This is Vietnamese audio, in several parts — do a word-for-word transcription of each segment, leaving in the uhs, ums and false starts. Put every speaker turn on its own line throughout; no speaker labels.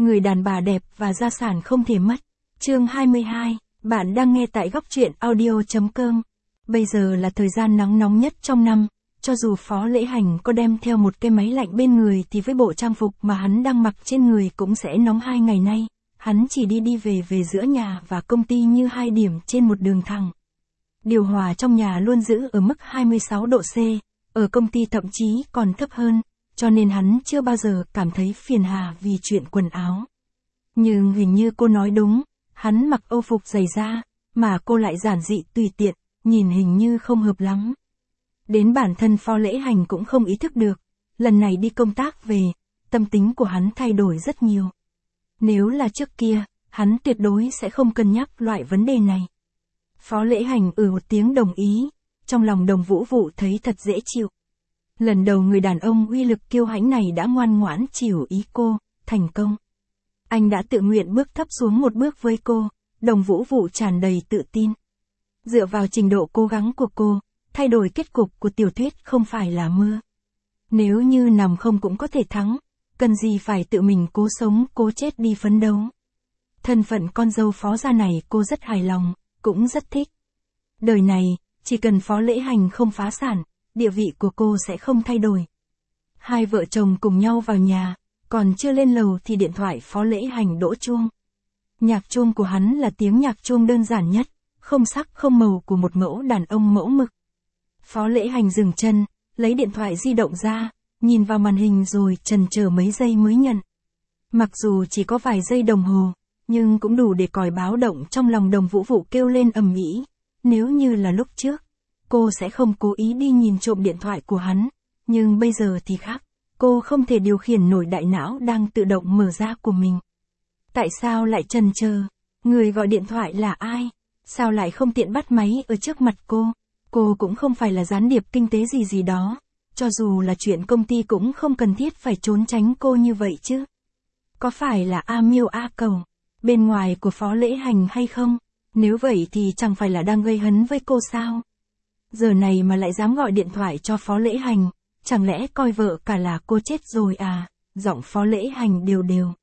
người đàn bà đẹp và gia sản không thể mất. Chương hai mươi hai, bạn đang nghe tại góc truyện audio chấm com. Bây giờ là thời gian nắng nóng nhất trong năm, cho dù Phó Lễ Hành có đem theo một cái máy lạnh bên người thì với bộ trang phục mà hắn đang mặc trên người cũng sẽ nóng hai ngày nay. Hắn chỉ đi đi về về giữa nhà và công ty như hai điểm trên một đường thẳng. Điều hòa trong nhà luôn giữ ở mức hai mươi sáu độ C, ở công ty thậm chí còn thấp hơn, cho nên hắn chưa bao giờ cảm thấy phiền hà vì chuyện quần áo. Nhưng hình như cô nói đúng, hắn mặc âu phục dày da, mà cô lại giản dị tùy tiện, nhìn hình như không hợp lắm. Đến bản thân Phó Lễ Hành cũng không ý thức được, lần này đi công tác về, tâm tính của hắn thay đổi rất nhiều. Nếu là trước kia, hắn tuyệt đối sẽ không cân nhắc loại vấn đề này. Phó Lễ Hành ừ một tiếng đồng ý, trong lòng Đồng Vũ Vụ thấy thật dễ chịu. Lần đầu người đàn ông uy lực kiêu hãnh này đã ngoan ngoãn chiều ý cô, thành công. Anh đã tự nguyện bước thấp xuống một bước với cô, Đồng Vũ Vụ tràn đầy tự tin. Dựa vào trình độ cố gắng của cô, thay đổi kết cục của tiểu thuyết không phải là mơ. Nếu như nằm không cũng có thể thắng, cần gì phải tự mình cố sống cố chết đi phấn đấu. Thân phận con dâu Phó gia này cô rất hài lòng, cũng rất thích. Đời này, chỉ cần Phó Lễ Hành không phá sản, địa vị của cô sẽ không thay đổi. Hai vợ chồng cùng nhau vào nhà, còn chưa lên lầu thì điện thoại Phó Lễ Hành đổ chuông. Nhạc chuông của hắn là tiếng nhạc chuông đơn giản nhất, không sắc không màu của một mẫu đàn ông mẫu mực. Phó Lễ Hành dừng chân, lấy điện thoại di động ra, nhìn vào màn hình rồi chần chờ mấy giây mới nhận. Mặc dù chỉ có vài giây đồng hồ, nhưng cũng đủ để còi báo động trong lòng Đồng Vũ Vụ kêu lên ầm ĩ. Nếu như là lúc trước, cô sẽ không cố ý đi nhìn trộm điện thoại của hắn, nhưng bây giờ thì khác, cô không thể điều khiển nổi đại não đang tự động mở ra của mình. Tại sao lại chần chờ? Người gọi điện thoại là ai? Sao lại không tiện bắt máy ở trước mặt cô? Cô cũng không phải là gián điệp kinh tế gì gì đó, cho dù là chuyện công ty cũng không cần thiết phải trốn tránh cô như vậy chứ. Có phải là A Miêu A Cầu, bên ngoài của Phó Lễ Hành hay không? Nếu vậy thì chẳng phải là đang gây hấn với cô sao? Giờ này mà lại dám gọi điện thoại cho Phó Lễ Hành, chẳng lẽ coi vợ cả là cô chết rồi à? Giọng Phó Lễ Hành đều đều.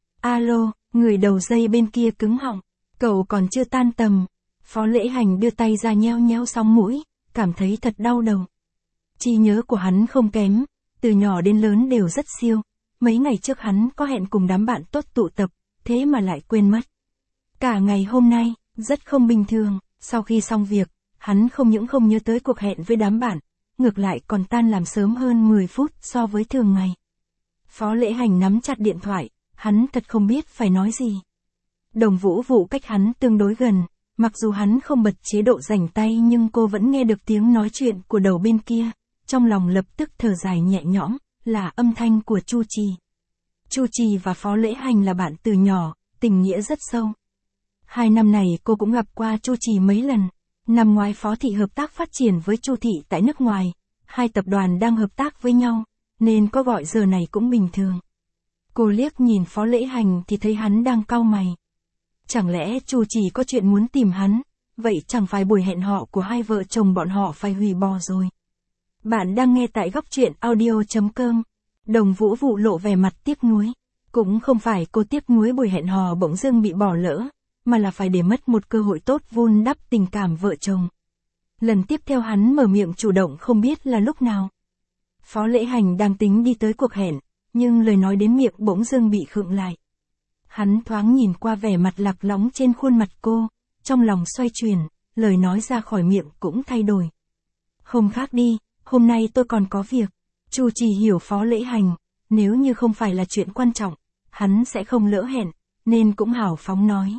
Alo, người đầu dây bên kia cứng họng, cậu còn chưa tan tầm. Phó Lễ Hành đưa tay ra nheo nheo sóng mũi, cảm thấy thật đau đầu. Trí nhớ của hắn không kém, từ nhỏ đến lớn đều rất siêu. Mấy ngày trước hắn có hẹn cùng đám bạn tốt tụ tập, thế mà lại quên mất. Cả ngày hôm nay, rất không bình thường, sau khi xong việc, hắn không những không nhớ tới cuộc hẹn với đám bạn, ngược lại còn tan làm sớm hơn mười phút so với thường ngày. Phó Lễ Hành nắm chặt điện thoại, hắn thật không biết phải nói gì. Đồng Vũ Vụ cách hắn tương đối gần, mặc dù hắn không bật chế độ rảnh tay nhưng cô vẫn nghe được tiếng nói chuyện của đầu bên kia, trong lòng lập tức thở dài nhẹ nhõm, là âm thanh của Chu Trì. Chu Trì và Phó Lễ Hành là bạn từ nhỏ, tình nghĩa rất sâu. Hai năm này cô cũng gặp qua Chu Trì mấy lần. Năm ngoái Phó Thị hợp tác phát triển với Chu Thị tại nước ngoài, hai tập đoàn đang hợp tác với nhau, nên có gọi giờ này cũng bình thường. Cô liếc nhìn Phó Lễ Hành thì thấy hắn đang cau mày. Chẳng lẽ Chu Trì có chuyện muốn tìm hắn, vậy chẳng phải buổi hẹn họ của hai vợ chồng bọn họ phải hủy bỏ rồi. Bạn đang nghe tại góc truyện audio chấm com. Đồng Vũ Vụ lộ vẻ mặt tiếc nuối. Cũng không phải cô tiếc nuối buổi hẹn hò bỗng dưng bị bỏ lỡ, mà là phải để mất một cơ hội tốt vun đắp tình cảm vợ chồng. Lần tiếp theo hắn mở miệng chủ động không biết là lúc nào. Phó Lễ Hành đang tính đi tới cuộc hẹn, nhưng lời nói đến miệng bỗng dưng bị khựng lại. Hắn thoáng nhìn qua vẻ mặt lạc lõng trên khuôn mặt cô, trong lòng xoay chuyển, lời nói ra khỏi miệng cũng thay đổi. Hôm khác đi, hôm nay tôi còn có việc. Chu Trì hiểu Phó Lễ Hành, nếu như không phải là chuyện quan trọng, hắn sẽ không lỡ hẹn, nên cũng hào phóng nói.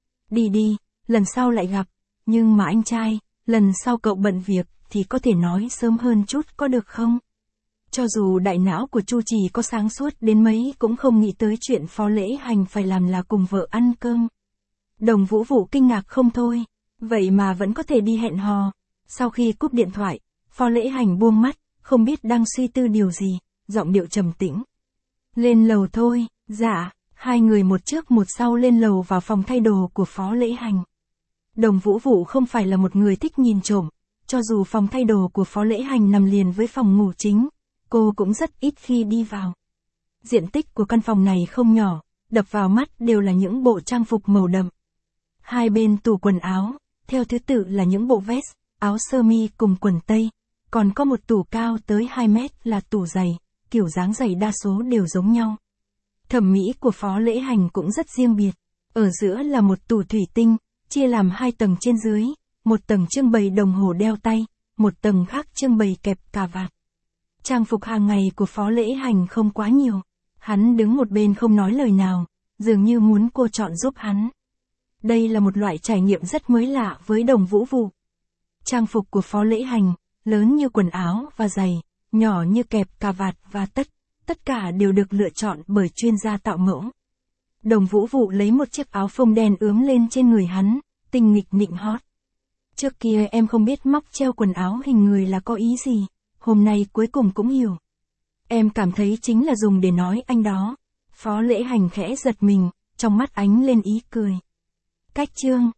Đi đi, lần sau lại gặp, nhưng mà anh trai, lần sau cậu bận việc thì có thể nói sớm hơn chút có được không? Cho dù đại não của Chu Trì có sáng suốt đến mấy cũng không nghĩ tới chuyện Phó Lễ Hành phải làm là cùng vợ ăn cơm. Đồng Vũ Vụ kinh ngạc không thôi, vậy mà vẫn có thể đi hẹn hò. Sau khi cúp điện thoại, Phó Lễ Hành buông mắt, không biết đang suy tư điều gì, giọng điệu trầm tĩnh. Lên lầu thôi, dạ, hai người một trước một sau lên lầu vào phòng thay đồ của Phó Lễ Hành. Đồng Vũ Vụ không phải là một người thích nhìn trộm, cho dù phòng thay đồ của Phó Lễ Hành nằm liền với phòng ngủ chính, cô cũng rất ít khi đi vào. Diện tích của căn phòng này không nhỏ, đập vào mắt đều là những bộ trang phục màu đậm. Hai bên tủ quần áo, theo thứ tự là những bộ vest, áo sơ mi cùng quần tây. Còn có một tủ cao tới hai mét là tủ giày, kiểu dáng giày đa số đều giống nhau. Thẩm mỹ của Phó Lễ Hành cũng rất riêng biệt. Ở giữa là một tủ thủy tinh, chia làm hai tầng trên dưới, một tầng trưng bày đồng hồ đeo tay, một tầng khác trưng bày kẹp cà vạt. Trang phục hàng ngày của Phó Lễ Hành không quá nhiều. Hắn đứng một bên không nói lời nào, dường như muốn cô chọn giúp hắn. Đây là một loại trải nghiệm rất mới lạ với Đồng Vũ Vụ. Trang phục của Phó Lễ Hành, lớn như quần áo và giày, nhỏ như kẹp cà vạt và tất, tất cả đều được lựa chọn bởi chuyên gia tạo mẫu. Đồng Vũ Vụ lấy một chiếc áo phông đen ướm lên trên người hắn, tinh nghịch nịnh hót. Trước kia em không biết móc treo quần áo hình người là có ý gì, hôm nay cuối cùng cũng hiểu. Em cảm thấy chính là dùng để nói anh đó. Phó Lễ Hành khẽ giật mình, trong mắt ánh lên ý cười. Cách chương